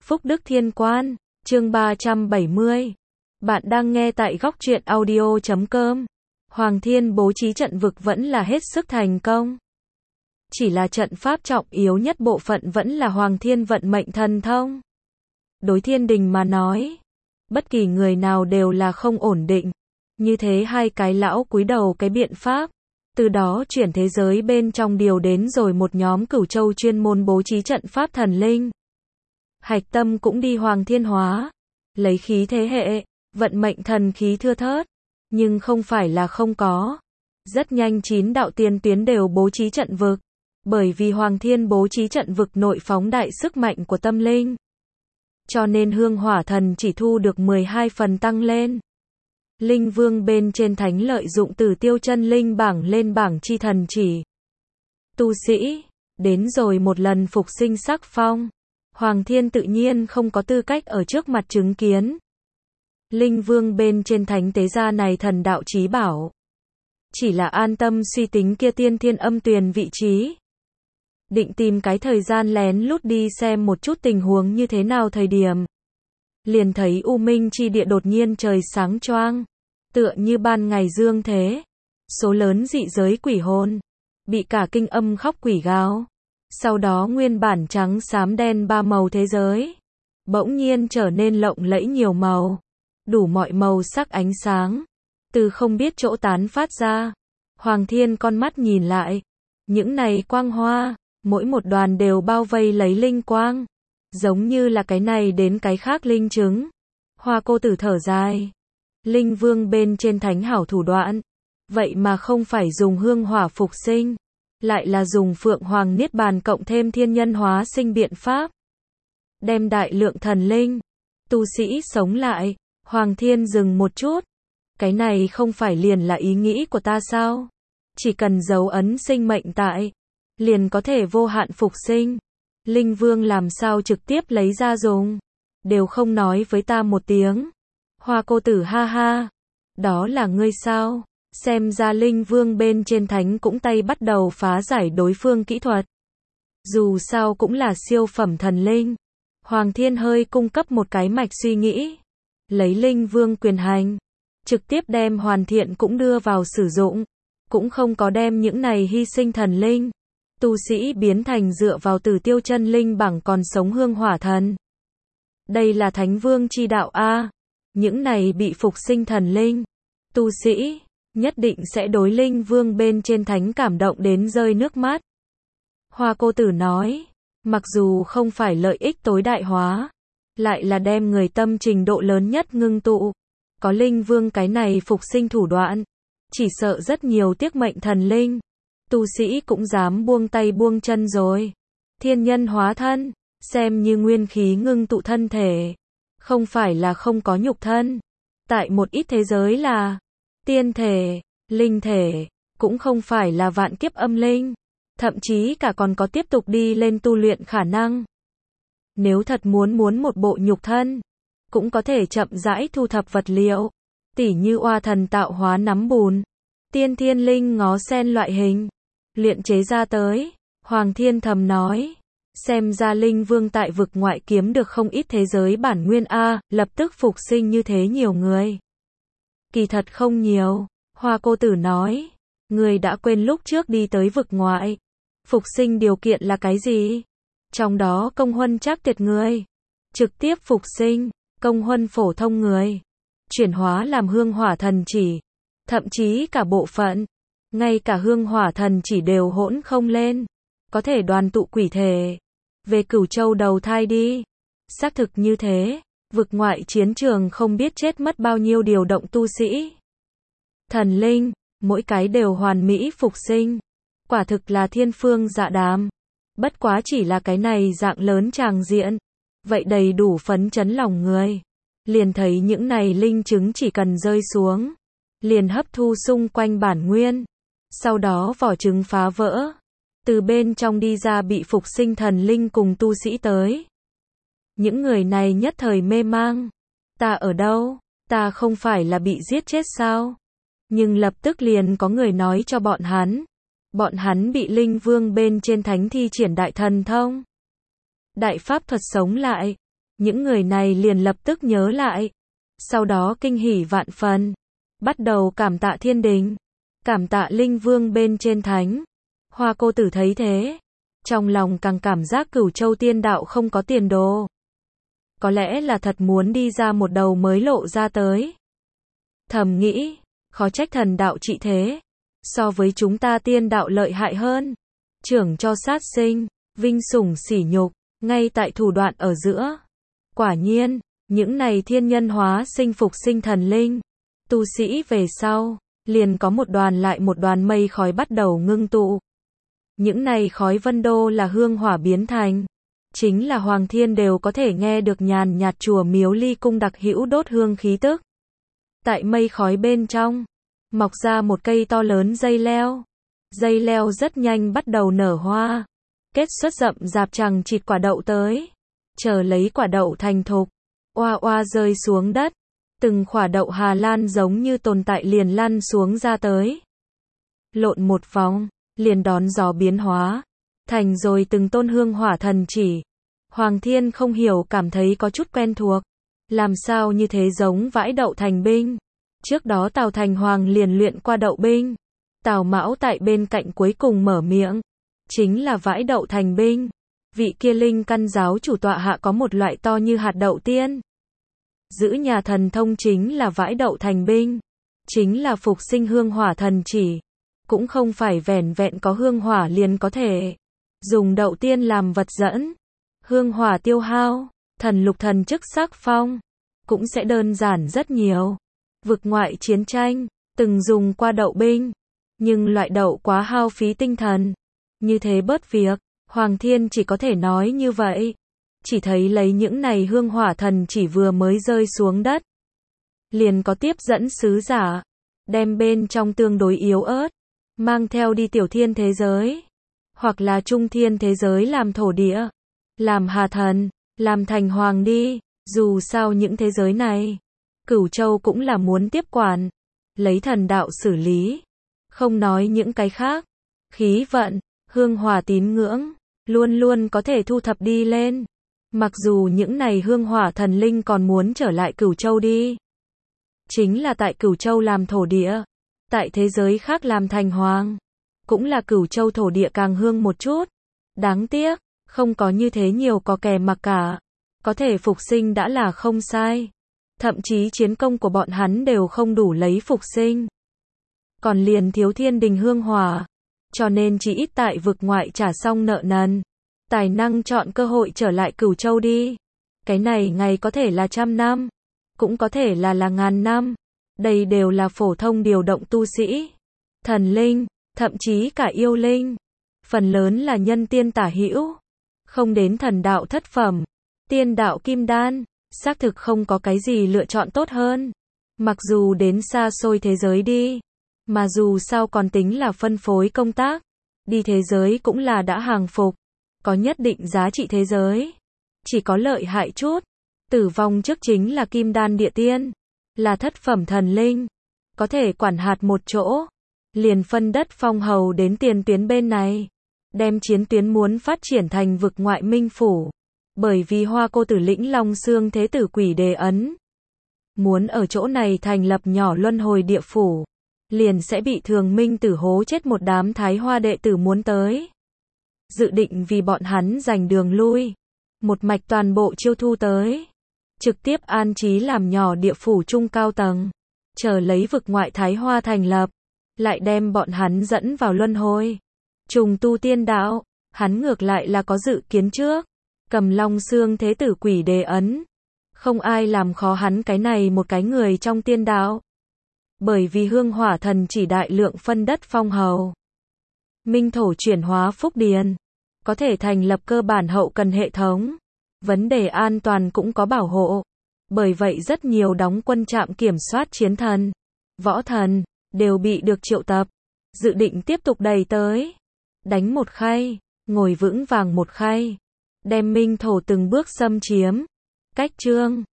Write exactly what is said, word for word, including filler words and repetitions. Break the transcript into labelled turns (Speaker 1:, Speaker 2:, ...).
Speaker 1: Phúc Đức Thiên Quan, chương ba trăm bảy mươi. Bạn đang nghe tại góc truyện audio chấm com. Hoàng Thiên bố trí trận vực vẫn là hết sức thành công. Chỉ là trận pháp trọng yếu nhất bộ phận vẫn là Hoàng Thiên vận mệnh thần thông. Đối thiên đình mà nói, bất kỳ người nào đều là không ổn định. Như thế hai cái lão cúi đầu cái biện pháp. Từ đó chuyển thế giới bên trong điều đến rồi một nhóm cửu châu chuyên môn bố trí trận pháp thần linh. Hạch tâm cũng đi Hoàng Thiên hóa. Lấy khí thế hệ, vận mệnh thần khí thưa thớt. Nhưng không phải là không có. Rất nhanh chín đạo tiên tuyến đều bố trí trận vực. Bởi vì Hoàng Thiên bố trí trận vực nội phóng đại sức mạnh của tâm linh. Cho nên hương hỏa thần chỉ thu được mười hai phần tăng lên. Linh Vương bên trên thánh lợi dụng Tử Tiêu chân linh bảng lên bảng chi thần chỉ. Tu sĩ, đến rồi một lần phục sinh sắc phong. Hoàng Thiên tự nhiên không có tư cách ở trước mặt chứng kiến. Linh Vương bên trên thánh tế gia này thần đạo chí bảo. Chỉ là an tâm suy tính kia tiên thiên âm tuyền vị trí. Định tìm cái thời gian lén lút đi xem một chút tình huống như thế nào thời điểm. Liền thấy U Minh chi địa đột nhiên trời sáng choang. Tựa như ban ngày dương thế. Số lớn dị giới quỷ hồn. Bị cả kinh âm khóc quỷ gào. Sau đó nguyên bản trắng xám đen ba màu thế giới. Bỗng nhiên trở nên lộng lẫy nhiều màu. Đủ mọi màu sắc ánh sáng. Từ không biết chỗ tán phát ra. Hoàng Thiên con mắt nhìn lại. Những này quang hoa. Mỗi một đoàn đều bao vây lấy linh quang. Giống như là cái này đến cái khác linh chứng. Hoa cô tử thở dài. Linh Vương bên trên thánh hảo thủ đoạn. Vậy mà không phải dùng hương hỏa phục sinh. Lại là dùng Phượng Hoàng Niết Bàn cộng thêm thiên nhân hóa sinh biện pháp. Đem đại lượng thần linh. Tu sĩ sống lại. Hoàng Thiên dừng một chút. Cái này không phải liền là ý nghĩ của ta sao? Chỉ cần dấu ấn sinh mệnh tại. Liền có thể vô hạn phục sinh. Linh Vương làm sao trực tiếp lấy ra dùng. Đều không nói với ta một tiếng. Hoa cô tử ha ha. Đó là ngươi sao? Xem ra Linh Vương bên trên thánh cũng tay bắt đầu phá giải đối phương kỹ thuật. Dù sao cũng là siêu phẩm thần linh. Hoàng Thiên hơi cung cấp một cái mạch suy nghĩ. Lấy Linh Vương quyền hành. Trực tiếp đem hoàn thiện cũng đưa vào sử dụng. Cũng không có đem những này hy sinh thần linh. Tu sĩ biến thành dựa vào Tử Tiêu chân linh bằng còn sống hương hỏa thần. Đây là Thánh Vương chi đạo A. Những này bị phục sinh thần linh. Tu sĩ, nhất định sẽ đối Linh Vương bên trên thánh cảm động đến rơi nước mắt. Hoa cô tử nói, mặc dù không phải lợi ích tối đại hóa, lại là đem người tâm trình độ lớn nhất ngưng tụ. Có Linh Vương cái này phục sinh thủ đoạn. Chỉ sợ rất nhiều tiếc mệnh thần linh. Tu sĩ cũng dám buông tay buông chân rồi. Thiên nhân hóa thân, xem như nguyên khí ngưng tụ thân thể. Không phải là không có nhục thân. Tại một ít thế giới là tiên thể, linh thể, cũng không phải là vạn kiếp âm linh. Thậm chí cả còn có tiếp tục đi lên tu luyện khả năng. Nếu thật muốn muốn một bộ nhục thân, cũng có thể chậm rãi thu thập vật liệu. Tỉ như oa thần tạo hóa nắm bùn. Tiên thiên linh ngó sen loại hình. Luyện chế ra tới. Hoàng Thiên thầm nói. Xem ra Linh Vương tại vực ngoại kiếm được không ít thế giới bản nguyên A, lập tức phục sinh như thế nhiều người. Kỳ thật không nhiều. Hoa cô tử nói. Người đã quên lúc trước đi tới vực ngoại. Phục sinh điều kiện là cái gì? Trong đó công huân trác tuyệt người. Trực tiếp phục sinh. Công huân phổ thông người. Chuyển hóa làm hương hỏa thần chỉ. Thậm chí cả bộ phận. Ngay cả hương hỏa thần chỉ đều hỗn không lên. Có thể đoàn tụ quỷ thể. Về Cửu Châu đầu thai đi. Xác thực như thế. Vực ngoại chiến trường không biết chết mất bao nhiêu điều động tu sĩ. Thần linh. Mỗi cái đều hoàn mỹ phục sinh. Quả thực là thiên phương dạ đàm. Bất quá chỉ là cái này dạng lớn tràng diện. Vậy đầy đủ phấn chấn lòng người. Liền thấy những này linh chứng chỉ cần rơi xuống. Liền hấp thu xung quanh bản nguyên. Sau đó vỏ trứng phá vỡ. Từ bên trong đi ra bị phục sinh thần linh cùng tu sĩ tới. Những người này nhất thời mê mang. Ta ở đâu? Ta không phải là bị giết chết sao? Nhưng lập tức liền có người nói cho bọn hắn. Bọn hắn bị Linh Vương bên trên thánh thi triển đại thần thông. Đại pháp thuật sống lại. Những người này liền lập tức nhớ lại. Sau đó kinh hỉ vạn phần. Bắt đầu cảm tạ thiên đình. Cảm tạ linh vương bên trên thánh. Hoa cô tử thấy thế. Trong lòng càng cảm giác Cửu Châu tiên đạo không có tiền đồ. Có lẽ là thật muốn đi ra một đầu mới lộ ra tới. Thầm nghĩ, khó trách thần đạo trị thế. So với chúng ta tiên đạo lợi hại hơn. Trưởng cho sát sinh, vinh sủng sỉ nhục, ngay tại thủ đoạn ở giữa. Quả nhiên, những này thiên nhân hóa sinh phục sinh thần linh. Tu sĩ về sau, liền có một đoàn lại một đoàn mây khói bắt đầu ngưng tụ. Những này khói vân đô là hương hỏa biến thành. Chính là Hoàng Thiên đều có thể nghe được nhàn nhạt chùa miếu ly cung đặc hữu đốt hương khí tức. Tại mây khói bên trong, mọc ra một cây to lớn dây leo. Dây leo rất nhanh bắt đầu nở hoa. Kết xuất rậm rạp chằng chịt quả đậu tới. Chờ lấy quả đậu thành thục. Oa oa rơi xuống đất. Từng quả đậu Hà Lan giống như tồn tại liền lăn xuống ra tới. Lộn một vòng, liền đón gió biến hóa. Thành rồi từng tôn hương hỏa thần chỉ. Hoàng Thiên không hiểu cảm thấy có chút quen thuộc. Làm sao như thế giống vãi đậu thành binh. Trước đó Tào Thành Hoàng liền luyện qua đậu binh. Tào Mão tại bên cạnh cuối cùng mở miệng. Chính là vãi đậu thành binh. Vị kia linh căn giáo chủ tọa hạ có một loại to như hạt đậu tiên. Giữ nhà thần thông chính là vãi đậu thành binh. Chính là phục sinh hương hỏa thần chỉ. Cũng không phải vẻn vẹn có hương hỏa liền có thể. Dùng đậu tiên làm vật dẫn. Hương hỏa tiêu hao. Thần lục thần chức sắc phong. Cũng sẽ đơn giản rất nhiều. Vực ngoại chiến tranh. Từng dùng qua đậu binh. Nhưng loại đậu quá hao phí tinh thần. Như thế bớt việc. Hoàng Thiên chỉ có thể nói như vậy. Chỉ thấy lấy những này hương hỏa thần chỉ vừa mới rơi xuống đất. Liền có tiếp dẫn sứ giả. Đem bên trong tương đối yếu ớt. Mang theo đi tiểu thiên thế giới. Hoặc là trung thiên thế giới làm thổ địa. Làm hà thần. Làm thành hoàng đi. Dù sao những thế giới này. Cửu Châu cũng là muốn tiếp quản. Lấy thần đạo xử lý. Không nói những cái khác. Khí vận. Hương hỏa tín ngưỡng. Luôn luôn có thể thu thập đi lên. Mặc dù những này hương hỏa thần linh còn muốn trở lại Cửu Châu đi. Chính là tại Cửu Châu làm thổ địa. Tại thế giới khác làm thành hoàng. Cũng là Cửu Châu thổ địa càng hương một chút. Đáng tiếc, không có như thế nhiều có kè mặc cả. Có thể phục sinh đã là không sai. Thậm chí chiến công của bọn hắn đều không đủ lấy phục sinh. Còn liền thiếu thiên đình hương hỏa. Cho nên chỉ ít tại vực ngoại trả xong nợ nần. Tài năng chọn cơ hội trở lại Cửu Châu đi. Cái này ngày có thể là trăm năm. Cũng có thể là là ngàn năm. Đây đều là phổ thông điều động tu sĩ. Thần linh, thậm chí cả yêu linh. Phần lớn là nhân tiên tả hữu. Không đến thần đạo thất phẩm. Tiên đạo kim đan. Xác thực không có cái gì lựa chọn tốt hơn. Mặc dù đến xa xôi thế giới đi. Mà dù sao còn tính là phân phối công tác. Đi thế giới cũng là đã hàng phục. Có nhất định giá trị thế giới. Chỉ có lợi hại chút. Tử vong trước chính là kim đan địa tiên. Là thất phẩm thần linh. Có thể quản hạt một chỗ. Liền phân đất phong hầu đến tiền tuyến bên này. Đem chiến tuyến muốn phát triển thành vực ngoại minh phủ. Bởi vì Hoa cô tử lĩnh Long Xương thế tử quỷ đề ấn. Muốn ở chỗ này thành lập nhỏ luân hồi địa phủ. Liền sẽ bị thường minh tử hố chết một đám Thái Hoa đệ tử muốn tới. Dự định vì bọn hắn giành đường lui. Một mạch toàn bộ chiêu thu tới. Trực tiếp an trí làm nhỏ địa phủ trung cao tầng. Chờ lấy vực ngoại Thái Hoa thành lập. Lại đem bọn hắn dẫn vào luân hồi. Trùng tu tiên đạo. Hắn ngược lại là có dự kiến trước. Cầm Long Xương thế tử quỷ đề ấn. Không ai làm khó hắn cái này một cái người trong tiên đạo. Bởi vì hương hỏa thần chỉ đại lượng phân đất phong hầu. Minh thổ chuyển hóa phúc điền. Có thể thành lập cơ bản hậu cần hệ thống. Vấn đề an toàn cũng có bảo hộ. Bởi vậy rất nhiều đóng quân trạm kiểm soát chiến thần, võ thần, đều bị được triệu tập. Dự định tiếp tục đẩy tới. Đánh một khay, ngồi vững vàng một khay. Đem minh thổ từng bước xâm chiếm. Cách chương